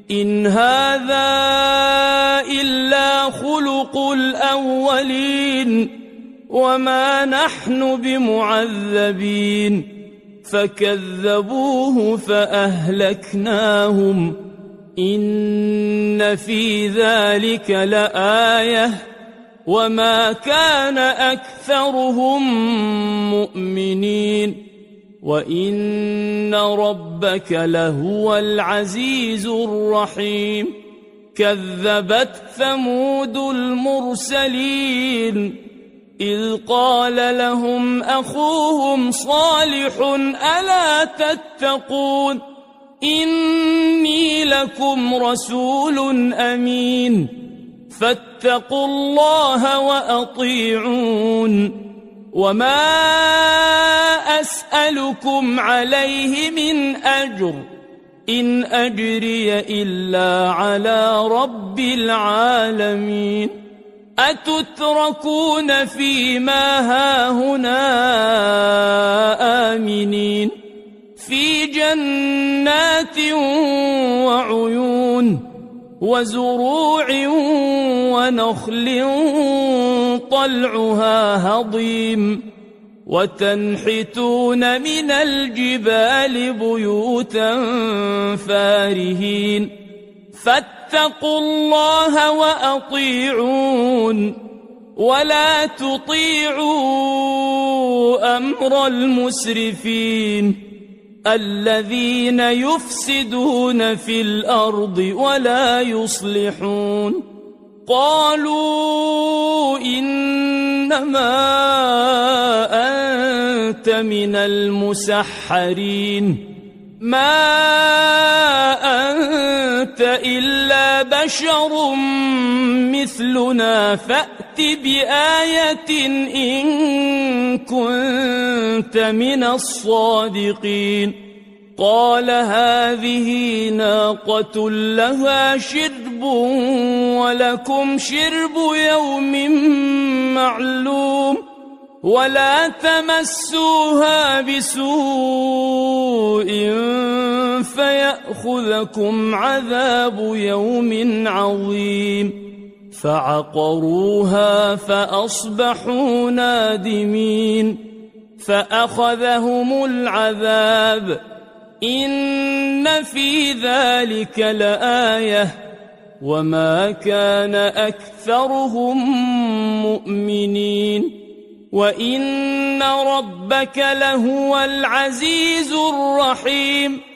إن هذا إلا خلق الأولين وما نحن بمعذبين فكذبوه فأهلكناهم إن في ذلك لآية وما كان أكثرهم مؤمنين وإن ربك لهو العزيز الرحيم كذبت ثمود المرسلين إذ قال لهم أخوهم صالح ألا تتقون إني لكم رسول أمين فاتقوا الله وأطيعون وما أسألكم عليه من أجر إن أجري إلا على رب العالمين أتتركون فيما هاهنا آمنين في جنات وعيون وزروع ونخل طلعها هضيم وتنحتون من الجبال بيوتا فارهين فاتقوا الله وأطيعون ولا تطيعوا أمر المسرفين الذين يفسدون في الأرض ولا يصلحون قالوا إنما أنت من المسحرين ما أنت إلا بشر مثلنا فأت بآية إن كنت من الصادقين قال هذه ناقة لها شرب ولكم شرب يوم معلوم ولا تمسوها بسوء فيأخذكم عذاب يوم عظيم فعقروها فأصبحوا نادمين فأخذهم العذاب إن في ذلك لآية وما كان أكثرهم مؤمنين وإن ربك لهو العزيز الرحيم